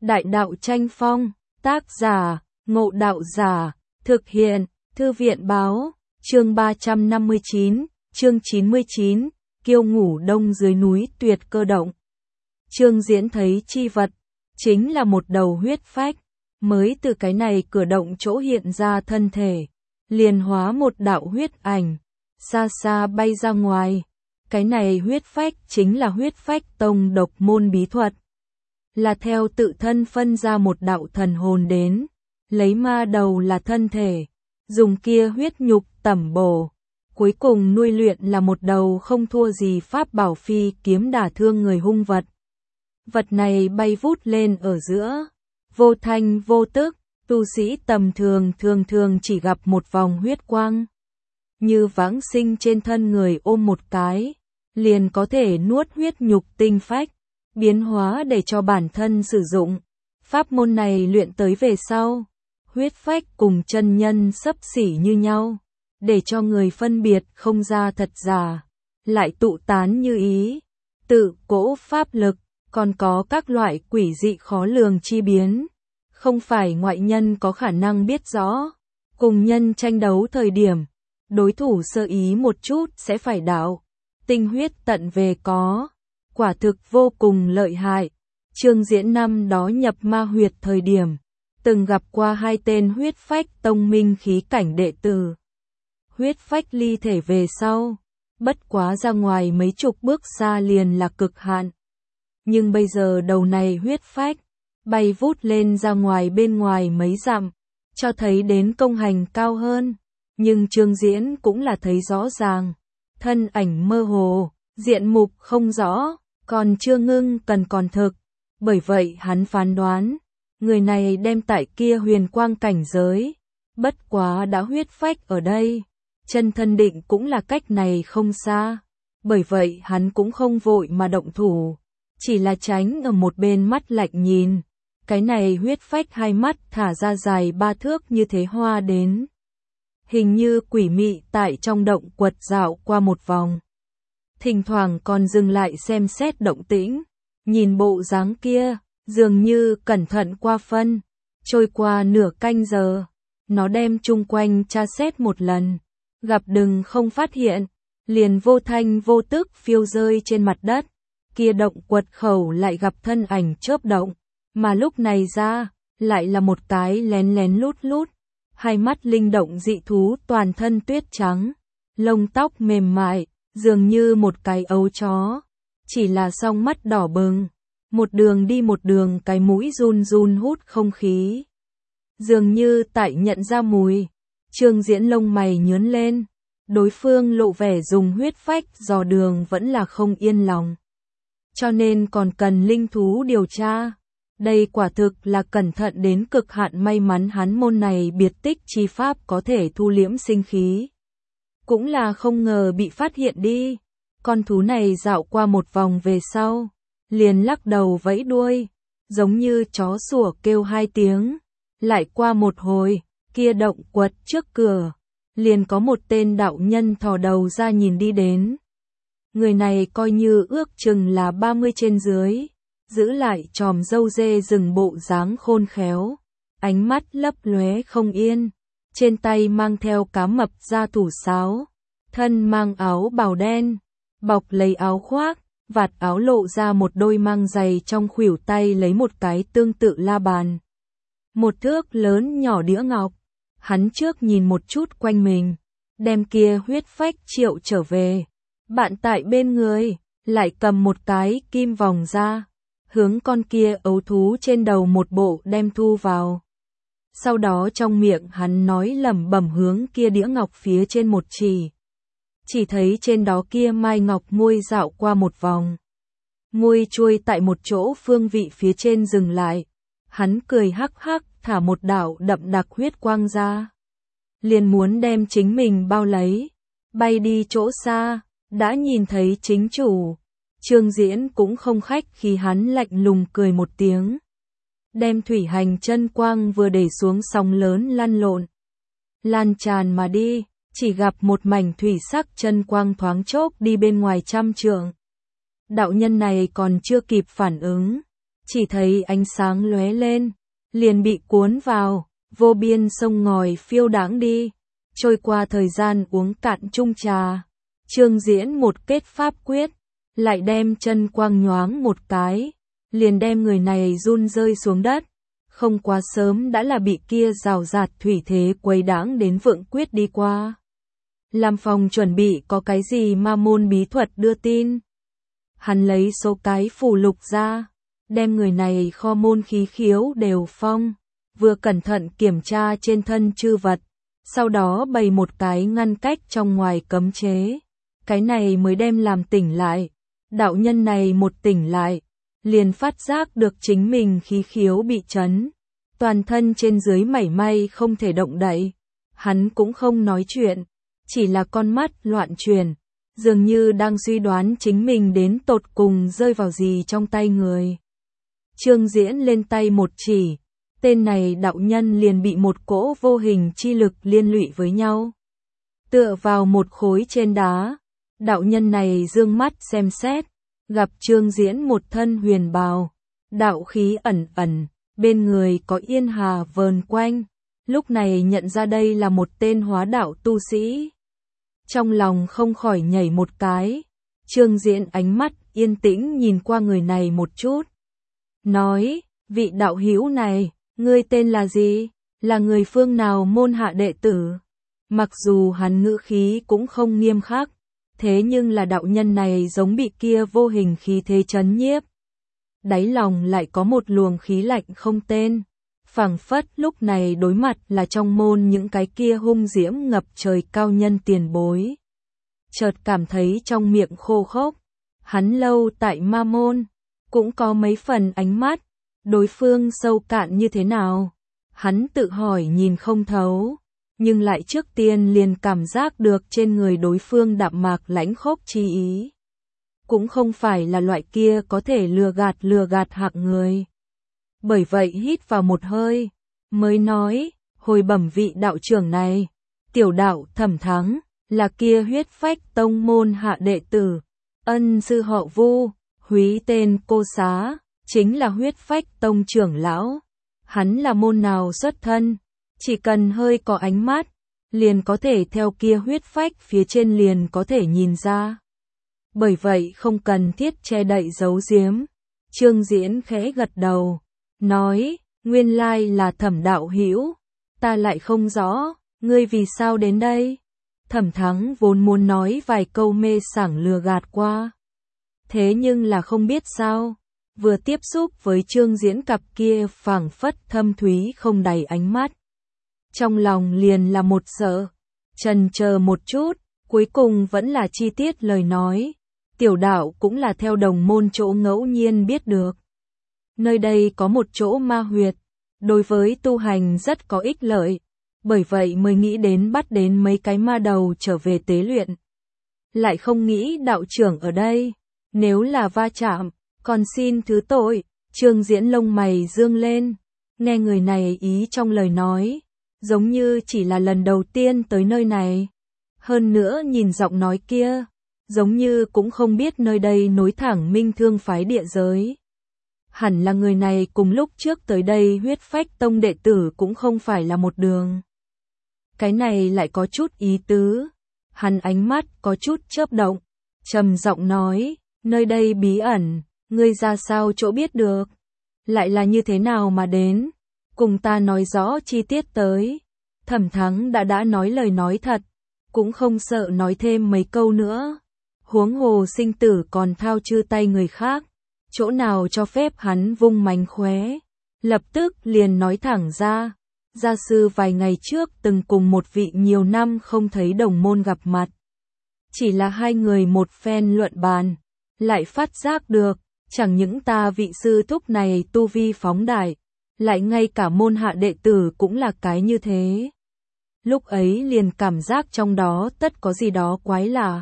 Đại đạo tranh phong, tác giả, Ngộ Đạo Giả, thực hiện, Thư viện báo, chương 359, chương 99, kiêu ngủ đông dưới núi tuyệt cơ động. Trương Diễn thấy chi vật, chính là một đầu huyết phách, mới từ cái này cửa động chỗ hiện ra thân thể, liền hóa một đạo huyết ảnh, xa xa bay ra ngoài. Cái này huyết phách chính là huyết phách tông độc môn bí thuật, là theo tự thân phân ra một đạo thần hồn đến, lấy ma đầu là thân thể, dùng kia huyết nhục tẩm bổ, cuối cùng nuôi luyện là một đầu không thua gì pháp bảo phi kiếm đả thương người hung vật. Vật này bay vút lên ở giữa, vô thanh vô tức, tu sĩ tầm thường thường chỉ gặp một vòng huyết quang. Như vãng sinh trên thân người ôm một cái, liền có thể nuốt huyết nhục tinh phách, biến hóa để cho bản thân sử dụng. Pháp môn này luyện tới về sau, huyết phách cùng chân nhân xấp xỉ như nhau, để cho người phân biệt không ra thật giả, lại tụ tán như ý. Tự cỗ pháp lực, còn có các loại quỷ dị khó lường chi biến, không phải ngoại nhân có khả năng biết rõ. Cùng nhân tranh đấu thời điểm, đối thủ sơ ý một chút sẽ phải đạo, tinh huyết tận về có, quả thực vô cùng lợi hại. Trương Diễn năm đó nhập ma huyệt thời điểm, từng gặp qua hai tên huyết phách tông minh khí cảnh đệ tử. Huyết phách ly thể về sau, bất quá ra ngoài mấy chục bước xa liền là cực hạn. Nhưng bây giờ đầu này huyết phách, bay vút lên ra ngoài bên ngoài mấy dặm, cho thấy đến công hành cao hơn. Nhưng Trương Diễn cũng là thấy rõ ràng, thân ảnh mơ hồ, diện mục không rõ, còn chưa ngưng cần còn thực. Bởi vậy hắn phán đoán, người này đem tại kia huyền quang cảnh giới, bất quá đã huyết phách ở đây, chân thân định cũng là cách này không xa. Bởi vậy hắn cũng không vội mà động thủ, chỉ là tránh ở một bên mắt lạnh nhìn. Cái này huyết phách hai mắt thả ra dài 3 thước như thế hoa đến. Hình như quỷ mị tại trong động quật dạo qua một vòng. Thỉnh thoảng còn dừng lại xem xét động tĩnh, nhìn bộ dáng kia, dường như cẩn thận qua phân. Trôi qua nửa canh giờ, nó đem chung quanh tra xét một lần, gặp đừng không phát hiện, liền vô thanh vô tức phiêu rơi trên mặt đất. Kia động quật khẩu lại gặp thân ảnh chớp động, mà lúc này ra, lại là một cái lén lén lút lút, hai mắt linh động dị thú toàn thân tuyết trắng, lông tóc mềm mại, dường như một cái ấu chó, chỉ là song mắt đỏ bừng, một đường đi một đường cái mũi run run hút không khí. Dường như tại nhận ra mùi, Trương Diễn lông mày nhướng lên, đối phương lộ vẻ dùng huyết phách dò đường vẫn là không yên lòng. Cho nên còn cần linh thú điều tra. Đây quả thực là cẩn thận đến cực hạn, may mắn hắn môn này biệt tích chi pháp có thể thu liễm sinh khí. Cũng là không ngờ bị phát hiện đi. Con thú này dạo qua một vòng về sau, liền lắc đầu vẫy đuôi, giống như chó sủa kêu hai tiếng. Lại qua một hồi, kia động quật trước cửa, liền có một tên đạo nhân thò đầu ra nhìn đi đến. Người này coi như ước chừng là 30 trên dưới, giữ lại chòm râu dê rừng bộ dáng khôn khéo, ánh mắt lấp lóe không yên, trên tay mang theo cá mập da thủ sáo, thân mang áo bào đen, bọc lấy áo khoác, vạt áo lộ ra một đôi mang giày, trong khuỷu tay lấy một cái tương tự la bàn. Một thước lớn nhỏ đĩa ngọc, hắn trước nhìn một chút quanh mình, đem kia huyết phách triệu trở về. Bạn tại bên người, lại cầm một cái kim vòng ra, hướng con kia ấu thú trên đầu một bộ đem thu vào. Sau đó trong miệng hắn nói lẩm bẩm hướng kia đĩa ngọc phía trên một chỉ thấy trên đó kia mai ngọc môi dạo qua một vòng. Môi chuôi tại một chỗ phương vị phía trên dừng lại, hắn cười hắc hắc thả một đạo đậm đặc huyết quang ra. Liền muốn đem chính mình bao lấy, bay đi chỗ xa. Đã nhìn thấy chính chủ, Trương Diễn cũng không khách khi hắn lạnh lùng cười một tiếng. Đem thủy hành chân quang vừa để xuống sóng lớn lăn lộn, lan tràn mà đi, chỉ gặp một mảnh thủy sắc chân quang thoáng chốc đi bên ngoài 100 trượng. Đạo nhân này còn chưa kịp phản ứng, chỉ thấy ánh sáng lóe lên, liền bị cuốn vào, vô biên sông ngòi phiêu đãng đi, trôi qua thời gian uống cạn chung trà. Trương Diễn một kết pháp quyết, lại đem chân quang nhoáng một cái, liền đem người này run rơi xuống đất, không quá sớm đã là bị kia rào rạt thủy thế quấy đãng đến vượng quyết đi qua. Làm phòng chuẩn bị có cái gì ma môn bí thuật đưa tin. Hắn lấy số cái phù lục ra, đem người này kho môn khí khiếu đều phong, vừa cẩn thận kiểm tra trên thân chư vật, sau đó bày một cái ngăn cách trong ngoài cấm chế. Cái này mới đem làm tỉnh lại. Đạo nhân này một tỉnh lại, liền phát giác được chính mình khí khiếu bị chấn, toàn thân trên dưới mảy may không thể động đậy. Hắn cũng không nói chuyện, chỉ là con mắt loạn chuyển, dường như đang suy đoán chính mình đến tột cùng rơi vào gì trong tay người. Trương Diễn lên tay một chỉ, tên này đạo nhân liền bị một cỗ vô hình chi lực liên lụy với nhau. Tựa vào một khối trên đá, đạo nhân này dương mắt xem xét, gặp Trương Diễn một thân huyền bào, đạo khí ẩn ẩn, bên người có yên hà vờn quanh, lúc này nhận ra đây là một tên hóa đạo tu sĩ. Trong lòng không khỏi nhảy một cái, Trương Diễn ánh mắt yên tĩnh nhìn qua người này một chút. Nói, vị đạo hữu này, ngươi tên là gì? Là người phương nào môn hạ đệ tử? Mặc dù hắn ngữ khí cũng không nghiêm khắc, thế nhưng là đạo nhân này giống bị kia vô hình khí thế chấn nhiếp. Đáy lòng lại có một luồng khí lạnh không tên, phảng phất lúc này đối mặt là trong môn những cái kia hung diễm ngập trời cao nhân tiền bối. Chợt cảm thấy trong miệng khô khốc, hắn lâu tại ma môn, cũng có mấy phần ánh mắt, đối phương sâu cạn như thế nào, hắn tự hỏi nhìn không thấu, nhưng lại trước tiên liền cảm giác được trên người đối phương đạm mạc lãnh khốc chi ý. Cũng không phải là loại kia có thể lừa gạt hạng người. Bởi vậy hít vào một hơi, mới nói, hồi bẩm vị đạo trưởng này, tiểu đạo Thẩm Thắng, là kia huyết phách tông môn hạ đệ tử, ân sư họ Vu, húy tên Cô Xá, chính là huyết phách tông trưởng lão. Hắn là môn nào xuất thân, chỉ cần hơi có ánh mắt, liền có thể theo kia huyết phách phía trên liền có thể nhìn ra. Bởi vậy không cần thiết che đậy giấu giếm. Trương Diễn khẽ gật đầu, nói, nguyên lai là Thẩm đạo hữu, ta lại không rõ, ngươi vì sao đến đây? Thẩm Thắng vốn muốn nói vài câu mê sảng lừa gạt qua. Thế nhưng là không biết sao, vừa tiếp xúc với Trương Diễn cặp kia phảng phất thâm thúy không đầy ánh mắt. Trong lòng liền là một sợ, chần chờ một chút, cuối cùng vẫn là chi tiết lời nói. Tiểu đạo cũng là theo đồng môn chỗ ngẫu nhiên biết được. Nơi đây có một chỗ ma huyệt, đối với tu hành rất có ích lợi, bởi vậy mới nghĩ đến bắt đến mấy cái ma đầu trở về tế luyện. Lại không nghĩ đạo trưởng ở đây, nếu là va chạm, còn xin thứ tội. Trương Diễn lông mày dương lên, nghe người này ý trong lời nói, giống như chỉ là lần đầu tiên tới nơi này. Hơn nữa nhìn giọng nói kia, giống như cũng không biết nơi đây nối thẳng Minh Thương phái địa giới. Hẳn là người này cùng lúc trước tới đây huyết phách tông đệ tử cũng không phải là một đường. Cái này lại có chút ý tứ. Hắn ánh mắt có chút chớp động, trầm giọng nói, nơi đây bí ẩn, ngươi ra sao chỗ biết được? Lại là như thế nào mà đến? Cùng ta nói rõ chi tiết tới. Thẩm Thắng đã nói lời nói thật, cũng không sợ nói thêm mấy câu nữa. Huống hồ sinh tử còn thao chư tay người khác, chỗ nào cho phép hắn vung mánh khóe. Lập tức liền nói thẳng ra, gia sư vài ngày trước từng cùng một vị nhiều năm không thấy đồng môn gặp mặt. Chỉ là hai người một phen luận bàn, lại phát giác được, chẳng những ta vị sư thúc này tu vi phóng đại, lại ngay cả môn hạ đệ tử cũng là cái như thế. Lúc ấy liền cảm giác trong đó tất có gì đó quái lạ.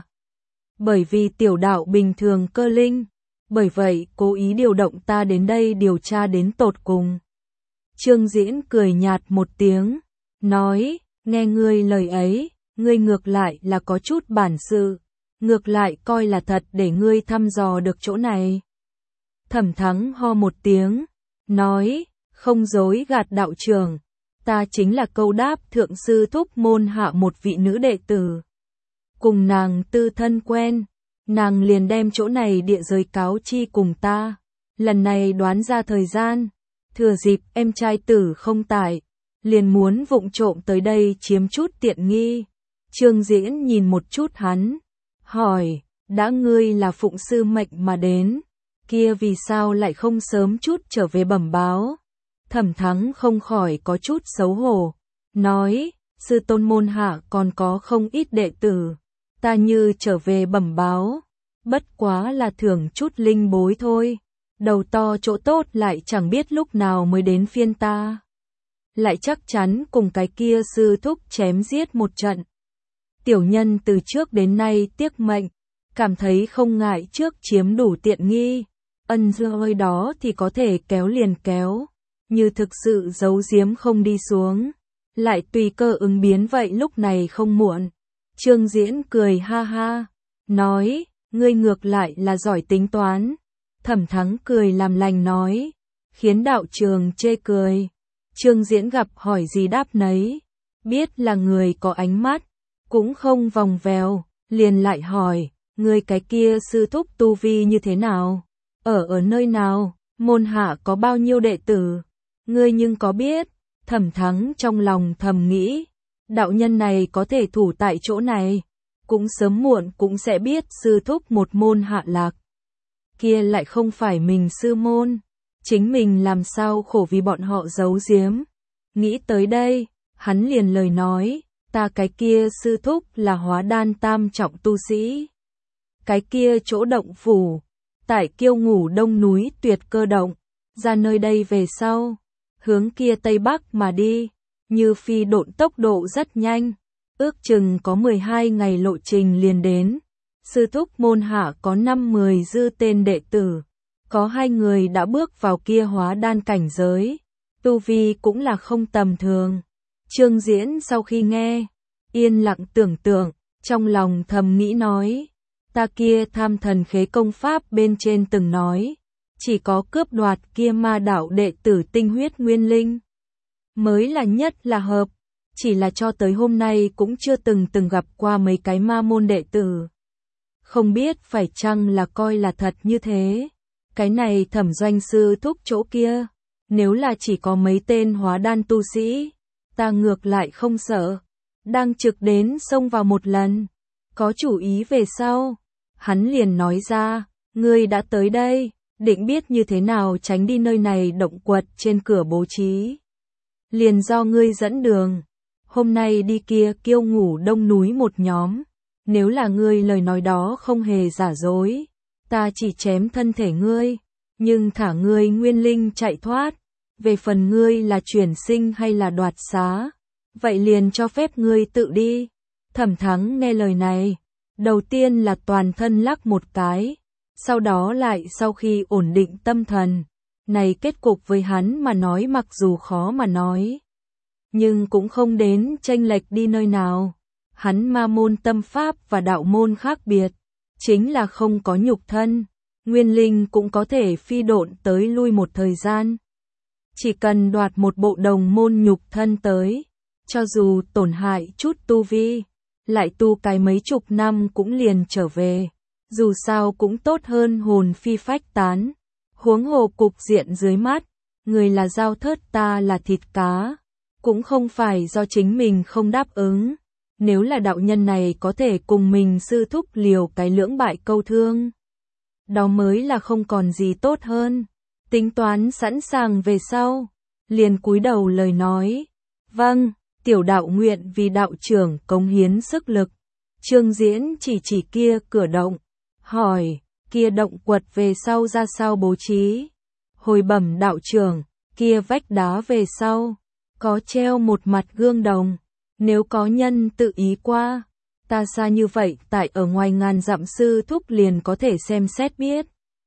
Bởi vì tiểu đạo bình thường cơ linh, bởi vậy cố ý điều động ta đến đây điều tra đến tột cùng. Trương Diễn cười nhạt một tiếng, nói, nghe ngươi lời ấy, ngươi ngược lại là có chút bản sự, ngược lại coi là thật để ngươi thăm dò được chỗ này. Thẩm Thắng ho một tiếng, nói, không dối gạt đạo trưởng, ta chính là câu đáp thượng sư thúc môn hạ một vị nữ đệ tử. Cùng nàng tư thân quen, nàng liền đem chỗ này địa giới cáo chi cùng ta. Lần này đoán ra thời gian, thừa dịp em trai tử không tại, liền muốn vụng trộm tới đây chiếm chút tiện nghi. Trương Diễn nhìn một chút hắn, hỏi, đã ngươi là phụng sư mệnh mà đến, kia vì sao lại không sớm chút trở về bẩm báo? Thẩm Thắng không khỏi có chút xấu hổ, nói, sư tôn môn hạ còn có không ít đệ tử, ta như trở về bẩm báo, bất quá là thưởng chút linh bối thôi, đầu to chỗ tốt lại chẳng biết lúc nào mới đến phiên ta. Lại chắc chắn cùng cái kia sư thúc chém giết một trận. Tiểu nhân từ trước đến nay tiếc mệnh, cảm thấy không ngại trước chiếm đủ tiện nghi, ân rơi đó thì có thể kéo liền kéo, như thực sự giấu giếm không đi xuống, lại tùy cơ ứng biến vậy lúc này không muộn. Trương Diễn cười ha ha, nói, ngươi ngược lại là giỏi tính toán. Thẩm Thắng cười làm lành nói, khiến đạo trường chê cười. Trương Diễn gặp hỏi gì đáp nấy, biết là người có ánh mắt, cũng không vòng vèo, liền lại hỏi, ngươi cái kia sư thúc tu vi như thế nào? Ở nơi nào? Môn hạ có bao nhiêu đệ tử? Ngươi nhưng có biết? Thẩm Thắng trong lòng thầm nghĩ, đạo nhân này có thể thủ tại chỗ này, cũng sớm muộn cũng sẽ biết sư thúc một môn hạ lạc. Kia lại không phải mình sư môn, chính mình làm sao khổ vì bọn họ giấu giếm. Nghĩ tới đây, hắn liền lời nói, ta cái kia sư thúc là hóa đan tam trọng tu sĩ. Cái kia chỗ động phủ, tại Kiêu Ngủ Đông núi Tuyệt Cơ động, ra nơi đây về sau, hướng kia tây bắc mà đi, như phi độn tốc độ rất nhanh, ước chừng có 12 ngày lộ trình liền đến. Sư thúc môn hạ có 5-10 dư tên đệ tử, có 2 người đã bước vào kia hóa đan cảnh giới, tu vi cũng là không tầm thường. Trương Diễn sau khi nghe, yên lặng tưởng tượng, trong lòng thầm nghĩ nói, ta kia tham thần khế công pháp bên trên từng nói, chỉ có cướp đoạt kia ma đạo đệ tử tinh huyết nguyên linh, mới là nhất là hợp, chỉ là cho tới hôm nay cũng chưa từng gặp qua mấy cái ma môn đệ tử. Không biết phải chăng là coi là thật như thế. Cái này Thẩm doanh sư thúc chỗ kia, nếu là chỉ có mấy tên hóa đan tu sĩ, ta ngược lại không sợ, đang trực đến xông vào một lần. Có chủ ý về sau, hắn liền nói ra, ngươi đã tới đây, định biết như thế nào tránh đi nơi này động quật trên cửa bố trí. Liền do ngươi dẫn đường, hôm nay đi kia Kiêu Ngủ Đông núi một nhóm. Nếu là ngươi lời nói đó không hề giả dối, ta chỉ chém thân thể ngươi, nhưng thả ngươi nguyên linh chạy thoát. Về phần ngươi là chuyển sinh hay là đoạt xá, vậy liền cho phép ngươi tự đi. Thẩm Thắng nghe lời này, đầu tiên là toàn thân lắc một cái, sau đó lại sau khi ổn định tâm thần, này kết cục với hắn mà nói mặc dù khó mà nói, nhưng cũng không đến chênh lệch đi nơi nào. Hắn ma môn tâm pháp và đạo môn khác biệt, chính là không có nhục thân, nguyên linh cũng có thể phi độn tới lui một thời gian. Chỉ cần đoạt một bộ đồng môn nhục thân tới, cho dù tổn hại chút tu vi, lại tu cái mấy chục năm cũng liền trở về, dù sao cũng tốt hơn hồn phi phách tán. Huống hồ cục diện dưới mắt, người là dao thớt ta là thịt cá, cũng không phải do chính mình không đáp ứng. Nếu là đạo nhân này có thể cùng mình sư thúc liều cái lưỡng bại câu thương, đó mới là không còn gì tốt hơn. Tính toán sẵn sàng về sau, liền cúi đầu lời nói, vâng, tiểu đạo nguyện vì đạo trưởng cống hiến sức lực. Trương Diễn chỉ kia cửa động, hỏi, kia động quật về sau ra sao bố trí? Hồi bẩm đạo trưởng, kia vách đá về sau, có treo một mặt gương đồng. Nếu có nhân tự ý qua, ta xa như vậy tại ở ngoài ngàn dặm sư thúc liền có thể xem xét biết.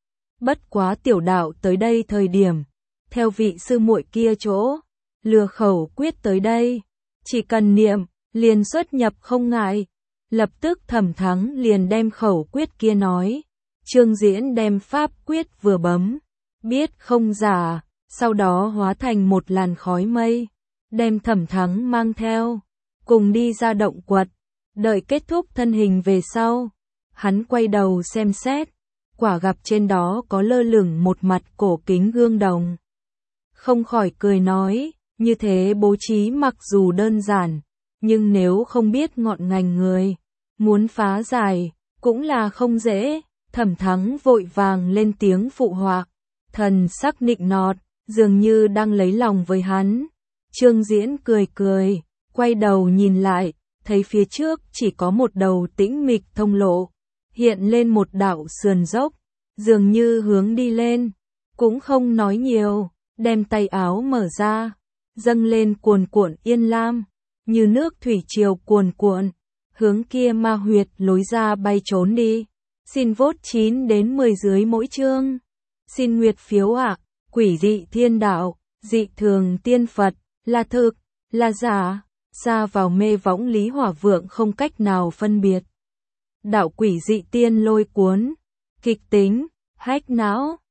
Bất quá tiểu đạo tới đây thời điểm, theo vị sư muội kia chỗ, lừa khẩu quyết tới đây, chỉ cần niệm, liền xuất nhập không ngại. Lập tức Thẩm Thắng liền đem khẩu quyết kia nói, Trương Diễn đem pháp quyết vừa bấm, biết không giả, sau đó hóa thành một làn khói mây, đem Thẩm Thắng mang theo, cùng đi ra động quật. Đợi kết thúc thân hình về sau, hắn quay đầu xem xét, quả gặp trên đó có lơ lửng một mặt cổ kính gương đồng. Không khỏi cười nói, như thế bố trí mặc dù đơn giản, nhưng nếu không biết ngọn ngành người, muốn phá giải, cũng là không dễ. Thẩm Thắng vội vàng lên tiếng phụ họa, thần sắc nịnh nọt, dường như đang lấy lòng với hắn. Trương Diễn cười cười, quay đầu nhìn lại, thấy phía trước chỉ có một đầu tĩnh mịch thông lộ, hiện lên một đạo sườn dốc, dường như hướng đi lên, cũng không nói nhiều, đem tay áo mở ra, dâng lên cuồn cuộn yên lam, như nước thủy triều cuồn cuộn, hướng kia ma huyệt lối ra bay trốn đi. Xin vote 9 đến 10 dưới mỗi chương. Xin nguyệt phiếu ạ. Quỷ dị thiên đạo, dị thường tiên Phật, là thực, là giả, xa vào mê võng Lý Hỏa Vượng không cách nào phân biệt. Đạo quỷ dị tiên lôi cuốn, kịch tính, hách não.